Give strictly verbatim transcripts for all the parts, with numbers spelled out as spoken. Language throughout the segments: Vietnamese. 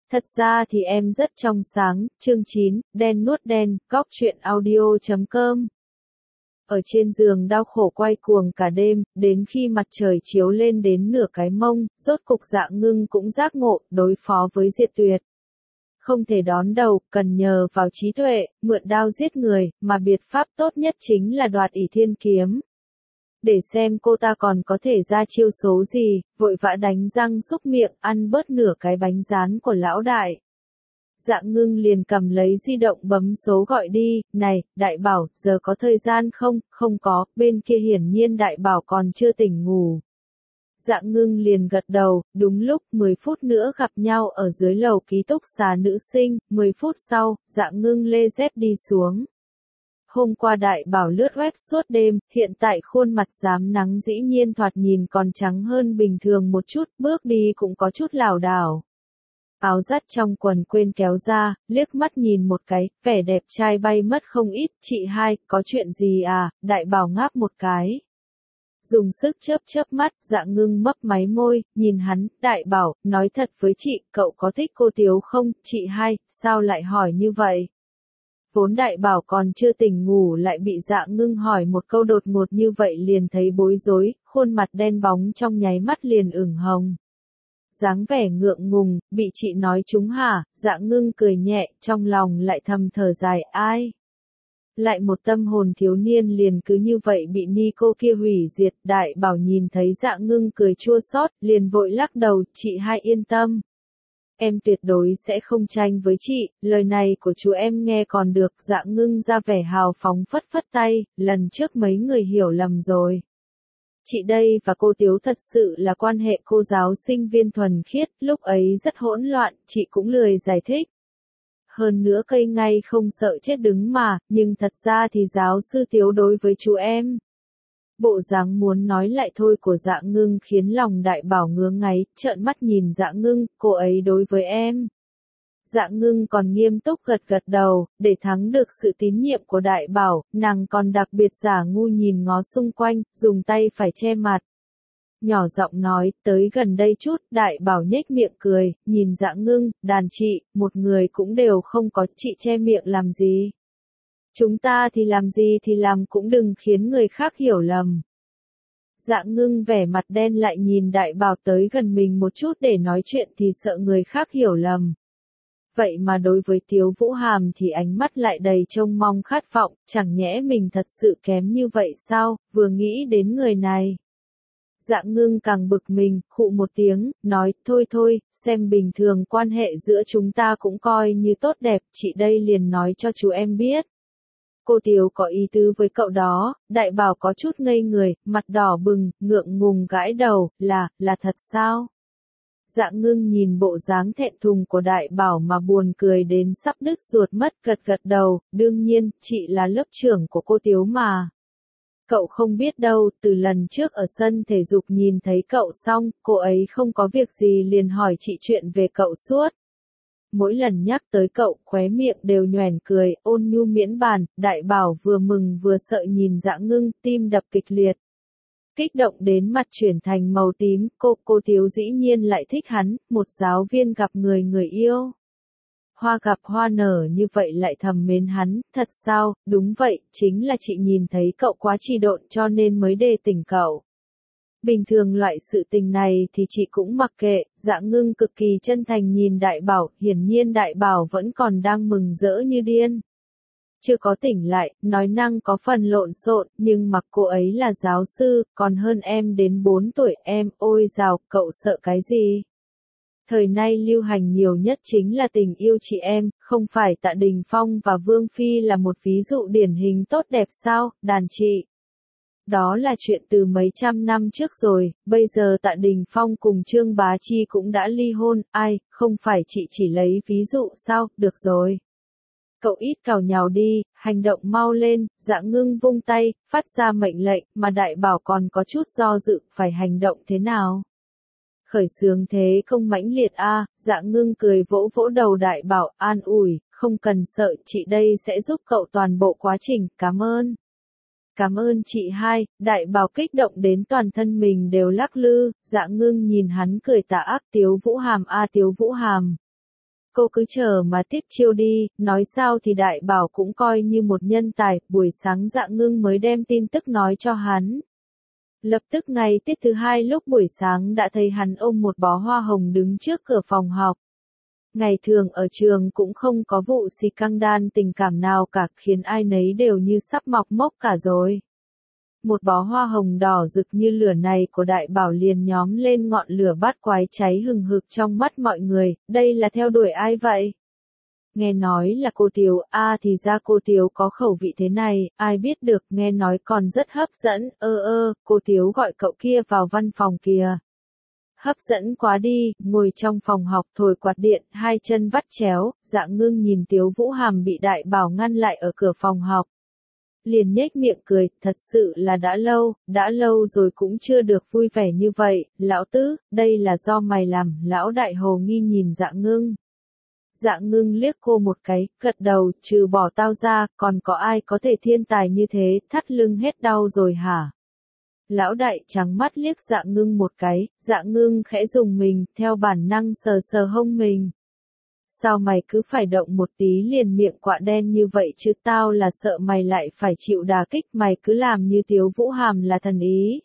Thật ra thì em rất trong sáng, chương chín, đen nuốt đen, góc truyện audio chấm com. Ở trên giường đau khổ quay cuồng cả đêm, đến khi mặt trời chiếu lên đến nửa cái mông, rốt cục Dạ Ngưng cũng giác ngộ, đối phó với Diệt Tuyệt. Không thể đón đầu, cần nhờ vào trí tuệ, mượn đao giết người, mà biệt pháp tốt nhất chính là đoạt ỷ thiên kiếm. Để xem cô ta còn có thể ra chiêu số gì, vội vã đánh răng xúc miệng, ăn bớt nửa cái bánh rán của lão đại. Dạ Ngưng liền cầm lấy di động bấm số gọi đi, này, Đại Bảo, giờ có thời gian không? Không có, bên kia hiển nhiên Đại Bảo còn chưa tỉnh ngủ. Dạ Ngưng liền gật đầu, đúng lúc mười phút nữa gặp nhau ở dưới lầu ký túc xá nữ sinh, mười phút sau, Dạ Ngưng lê dép đi xuống. Hôm qua Đại Bảo lướt web suốt đêm, hiện tại khuôn mặt rám nắng dĩ nhiên thoạt nhìn còn trắng hơn bình thường một chút, bước đi cũng có chút lảo đảo. Áo dắt trong quần quên kéo ra, liếc mắt nhìn một cái, vẻ đẹp trai bay mất không ít, chị hai, có chuyện gì à, Đại Bảo ngáp một cái. Dùng sức chớp chớp mắt, Dạ Ngưng mấp máy môi, nhìn hắn, Đại Bảo, nói thật với chị, cậu có thích cô Tiếu không, chị hai, sao lại hỏi như vậy? Vốn Đại Bảo còn chưa tỉnh ngủ lại bị Dạ Ngưng hỏi một câu đột ngột như vậy liền thấy bối rối, khuôn mặt đen bóng trong nháy mắt liền ửng hồng. Dáng vẻ ngượng ngùng, bị chị nói trúng hả, Dạ Ngưng cười nhẹ, trong lòng lại thầm thở dài, ai? Lại một tâm hồn thiếu niên liền cứ như vậy bị ni cô kia hủy diệt, Đại Bảo nhìn thấy Dạ Ngưng cười chua xót, liền vội lắc đầu, chị hai yên tâm. Em tuyệt đối sẽ không tranh với chị, lời này của chú em nghe còn được. Dạ Ngưng ra vẻ hào phóng phất phất tay, lần trước mấy người hiểu lầm rồi. Chị đây và cô Tiếu thật sự là quan hệ cô giáo sinh viên thuần khiết, lúc ấy rất hỗn loạn, chị cũng lười giải thích. Hơn nữa cây ngay không sợ chết đứng mà, nhưng thật ra thì giáo sư Tiếu đối với chú em. Bộ dáng muốn nói lại thôi của Dạ Ngưng khiến lòng Đại Bảo ngứa ngáy, trợn mắt nhìn Dạ Ngưng, cô ấy đối với em. Dạ Ngưng còn nghiêm túc gật gật đầu, để thắng được sự tín nhiệm của Đại Bảo, nàng còn đặc biệt giả ngu nhìn ngó xung quanh, dùng tay phải che mặt. Nhỏ giọng nói, tới gần đây chút, Đại Bảo nhếch miệng cười, nhìn Dạ Ngưng, đàn chị, một người cũng đều không có, chị che miệng làm gì? Chúng ta thì làm gì thì làm cũng đừng khiến người khác hiểu lầm. Dạ Ngưng vẻ mặt đen lại nhìn Đại Bảo tới gần mình một chút để nói chuyện thì sợ người khác hiểu lầm. Vậy mà đối với Tiếu Vũ Hàm thì ánh mắt lại đầy trông mong khát vọng, chẳng nhẽ mình thật sự kém như vậy sao, vừa nghĩ đến người này. Dạ Ngưng càng bực mình, khụ một tiếng, nói, thôi thôi, xem bình thường quan hệ giữa chúng ta cũng coi như tốt đẹp, chị đây liền nói cho chú em biết. Cô Tiếu có ý tứ với cậu đó, Đại Bảo có chút ngây người, mặt đỏ bừng, ngượng ngùng gãi đầu, là, là thật sao? Dạ Ngưng nhìn bộ dáng thẹn thùng của Đại Bảo mà buồn cười đến sắp đứt ruột mất, gật gật đầu, đương nhiên, chị là lớp trưởng của cô Tiếu mà. Cậu không biết đâu, từ lần trước ở sân thể dục nhìn thấy cậu xong, cô ấy không có việc gì liền hỏi chị chuyện về cậu suốt. Mỗi lần nhắc tới cậu, khóe miệng đều nhoẻn cười, ôn nhu miễn bàn, Đại Bảo vừa mừng vừa sợ nhìn Dạ Ngưng, tim đập kịch liệt. Kích động đến mặt chuyển thành màu tím, cô, cô Tiếu dĩ nhiên lại thích hắn, một giáo viên gặp người người yêu. Hoa gặp hoa nở như vậy lại thầm mến hắn, thật sao, đúng vậy, chính là chị nhìn thấy cậu quá trì độn cho nên mới đề tỉnh cậu. Bình thường loại sự tình này thì chị cũng mặc kệ, Dạ Ngưng cực kỳ chân thành nhìn Đại Bảo, hiển nhiên Đại Bảo vẫn còn đang mừng rỡ như điên. Chưa có tỉnh lại, nói năng có phần lộn xộn, nhưng mặc cô ấy là giáo sư, còn hơn em đến bốn tuổi, em, ôi dào, cậu sợ cái gì? Thời nay lưu hành nhiều nhất chính là tình yêu chị em, không phải Tạ Đình Phong và Vương Phi là một ví dụ điển hình tốt đẹp sao, đàn chị. Đó là chuyện từ mấy trăm năm trước rồi, bây giờ Tạ Đình Phong cùng Trương Bá Chi cũng đã ly hôn, ai, không phải chị chỉ lấy ví dụ sao, được rồi. Cậu ít cào nhào đi, hành động mau lên, Dạ Ngưng vung tay, phát ra mệnh lệnh, mà Đại Bảo còn có chút do dự, phải hành động thế nào? Khởi xướng thế không mãnh liệt a, à, Dạ Ngưng cười vỗ vỗ đầu Đại Bảo, an ủi, không cần sợ, chị đây sẽ giúp cậu toàn bộ quá trình, cảm ơn. Cảm ơn chị hai, Đại Bảo kích động đến toàn thân mình đều lắc lư, Dạ Ngưng nhìn hắn cười tà ác, Tiếu Vũ Hàm a à, Tiếu Vũ Hàm. Cô cứ chờ mà tiếp chiêu đi, nói sao thì đại bảo cũng coi như một nhân tài, buổi sáng Dạ Ngưng mới đem tin tức nói cho hắn. Lập tức ngày tiết thứ hai lúc buổi sáng đã thấy hắn ôm một bó hoa hồng đứng trước cửa phòng học. Ngày thường ở trường cũng không có vụ xì căng đan tình cảm nào cả, khiến ai nấy đều như sắp mọc mốc cả rồi. Một bó hoa hồng đỏ rực như lửa này của đại bảo liền nhóm lên ngọn lửa bát quái cháy hừng hực trong mắt mọi người, đây là theo đuổi ai vậy? Nghe nói là cô Tiếu, a à, thì ra cô Tiếu có khẩu vị thế này, ai biết được, nghe nói còn rất hấp dẫn, ơ ơ, cô Tiếu gọi cậu kia vào văn phòng kìa. Hấp dẫn quá đi, ngồi trong phòng học thổi quạt điện, hai chân vắt chéo, Dạ Ngưng nhìn Tiếu Vũ Hàm bị đại bảo ngăn lại ở cửa phòng học. Liền nhếch miệng cười, thật sự là đã lâu, đã lâu rồi cũng chưa được vui vẻ như vậy, lão tứ, đây là do mày làm, lão đại hồ nghi nhìn Dạ Ngưng. Dạ Ngưng liếc cô một cái, gật đầu, trừ bỏ tao ra, còn có ai có thể thiên tài như thế, thắt lưng hết đau rồi hả? Lão đại trắng mắt liếc Dạ Ngưng một cái, Dạ Ngưng khẽ dùng mình, theo bản năng sờ sờ hông mình. Sao mày cứ phải động một tí liền miệng quạ đen như vậy chứ, tao là sợ mày lại phải chịu đả kích, mày cứ làm như Tiếu Vũ Hàm là thần ý.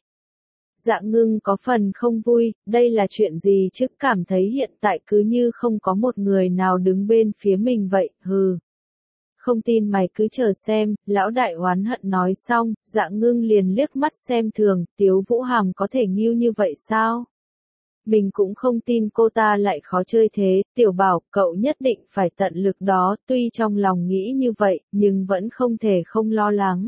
Dạ Ngưng có phần không vui, đây là chuyện gì chứ, cảm thấy hiện tại cứ như không có một người nào đứng bên phía mình vậy, hừ. Không tin mày cứ chờ xem, lão đại oán hận nói xong, Dạ Ngưng liền liếc mắt xem thường, Tiếu Vũ Hàm có thể nghiêu như vậy sao? Mình cũng không tin cô ta lại khó chơi thế, tiểu bảo, cậu nhất định phải tận lực đó, tuy trong lòng nghĩ như vậy, nhưng vẫn không thể không lo lắng.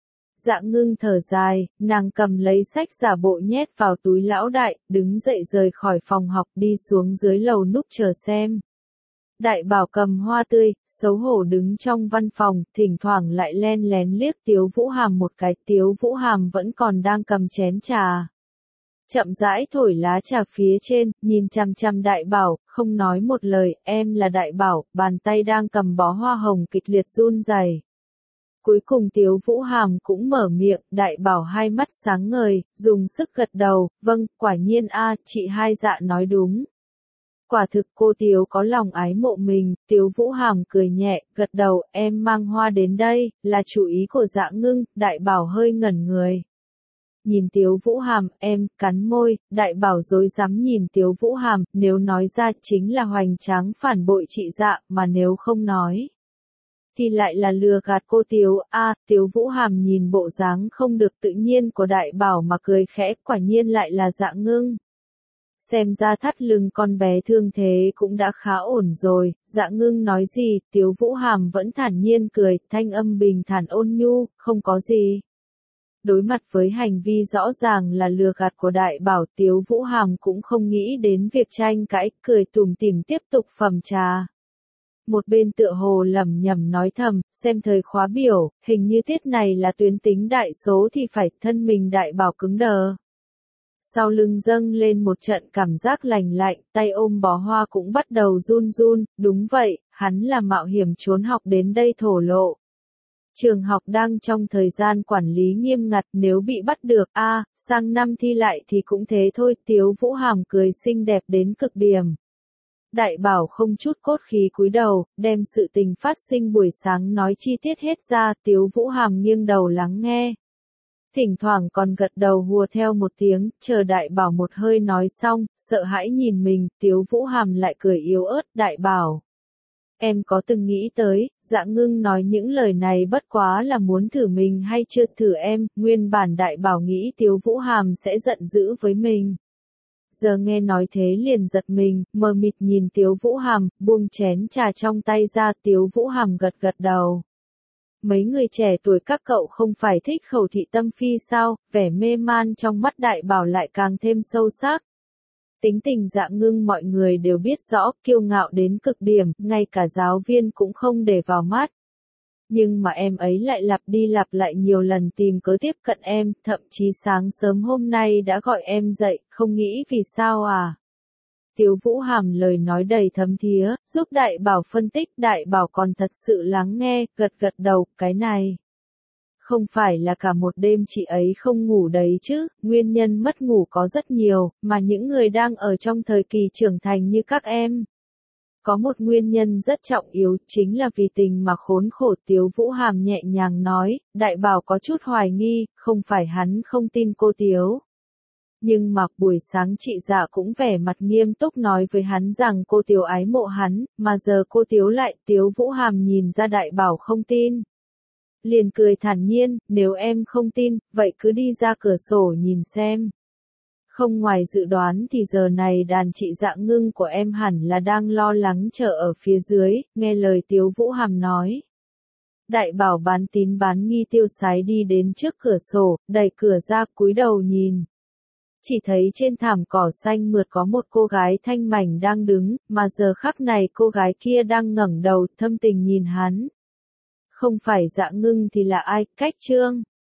Dạ Ngưng thở dài, nàng cầm lấy sách giả bộ nhét vào túi lão đại, đứng dậy rời khỏi phòng học đi xuống dưới lầu núp chờ xem. Đại bảo cầm hoa tươi, xấu hổ đứng trong văn phòng, thỉnh thoảng lại len lén liếc Tiếu Vũ Hàm một cái, Tiếu Vũ Hàm vẫn còn đang cầm chén trà. Chậm rãi thổi lá trà phía trên, nhìn chằm chằm đại bảo, không nói một lời, em là đại bảo, bàn tay đang cầm bó hoa hồng kịch liệt run rẩy. Cuối cùng Tiếu Vũ Hàm cũng mở miệng, đại bảo hai mắt sáng ngời, dùng sức gật đầu, vâng, quả nhiên a, chị hai Dạ nói đúng. Quả thực cô Tiếu có lòng ái mộ mình, Tiếu Vũ Hàm cười nhẹ, gật đầu, em mang hoa đến đây, là chủ ý của Dạ Ngưng, đại bảo hơi ngẩn người. Nhìn Tiếu Vũ Hàm, em, cắn môi, đại bảo dối dám nhìn Tiếu Vũ Hàm, nếu nói ra chính là hoành tráng phản bội chị Dạ, mà nếu không nói thì lại là lừa gạt cô Tiếu, a, à, Tiếu Vũ Hàm nhìn bộ dáng không được tự nhiên của đại bảo mà cười khẽ, quả nhiên lại là Dạ Ngưng. Xem ra thắt lưng con bé thương thế cũng đã khá ổn rồi, Dạ Ngưng nói gì, Tiếu Vũ Hàm vẫn thản nhiên cười, thanh âm bình thản ôn nhu, không có gì. Đối mặt với hành vi rõ ràng là lừa gạt của đại bảo, Tiếu Vũ Hàm cũng không nghĩ đến việc tranh cãi, cười tủm tỉm tiếp tục phẩm trà. Một bên tựa hồ lẩm nhẩm nói thầm, xem thời khóa biểu, hình như tiết này là tuyến tính đại số thì phải, thân mình đại bảo cứng đờ. Sau lưng dâng lên một trận cảm giác lành lạnh, tay ôm bó hoa cũng bắt đầu run run, đúng vậy, hắn là mạo hiểm trốn học đến đây thổ lộ. Trường học đang trong thời gian quản lý nghiêm ngặt, nếu bị bắt được, a, à, sang năm thi lại thì cũng thế thôi, Tiếu Vũ Hàm cười xinh đẹp đến cực điểm. Đại bảo không chút cốt khí cúi đầu, đem sự tình phát sinh buổi sáng nói chi tiết hết ra, Tiếu Vũ Hàm nghiêng đầu lắng nghe. Thỉnh thoảng còn gật đầu hùa theo một tiếng, chờ đại bảo một hơi nói xong, sợ hãi nhìn mình, Tiếu Vũ Hàm lại cười yếu ớt, đại bảo. Em có từng nghĩ tới, Dạ Ngưng nói những lời này bất quá là muốn thử mình hay chưa thử em, nguyên bản đại bảo nghĩ Tiếu Vũ Hàm sẽ giận dữ với mình. Giờ nghe nói thế liền giật mình, mờ mịt nhìn Tiếu Vũ Hàm, buông chén trà trong tay ra, Tiếu Vũ Hàm gật gật đầu. Mấy người trẻ tuổi các cậu không phải thích khẩu thị tâm phi sao, vẻ mê man trong mắt đại bảo lại càng thêm sâu sắc. Tính tình Dạ Ngưng mọi người đều biết rõ, kiêu ngạo đến cực điểm, ngay cả giáo viên cũng không để vào mắt. Nhưng mà em ấy lại lặp đi lặp lại nhiều lần tìm cớ tiếp cận em, thậm chí sáng sớm hôm nay đã gọi em dậy, không nghĩ vì sao à. Tiếu Vũ Hàm lời nói đầy thấm thía, giúp đại bảo phân tích, đại bảo còn thật sự lắng nghe, gật gật đầu, cái này. Không phải là cả một đêm chị ấy không ngủ đấy chứ, nguyên nhân mất ngủ có rất nhiều, mà những người đang ở trong thời kỳ trưởng thành như các em. Có một nguyên nhân rất trọng yếu, chính là vì tình mà khốn khổ. Tiếu Vũ Hàm nhẹ nhàng nói, Đại Bảo có chút hoài nghi, không phải hắn không tin cô Tiếu. Nhưng mà buổi sáng chị Dạ cũng vẻ mặt nghiêm túc nói với hắn rằng cô Tiếu ái mộ hắn, mà giờ cô Tiếu lại. Tiếu Vũ Hàm nhìn ra Đại Bảo không tin. Liền cười thản nhiên, nếu em không tin, vậy cứ đi ra cửa sổ nhìn xem. Không ngoài dự đoán thì giờ này đàn chị Dạ Ngưng của em hẳn là đang lo lắng chờ ở phía dưới, nghe lời Tiếu Vũ Hàm nói. Đại Bảo bán tín bán nghi tiêu sái đi đến trước cửa sổ, đẩy cửa ra cúi đầu nhìn. Chỉ thấy trên thảm cỏ xanh mượt có một cô gái thanh mảnh đang đứng, mà giờ khắc này cô gái kia đang ngẩng đầu thâm tình nhìn hắn. Không phải Dạ Ngưng thì là ai, Cách Trương.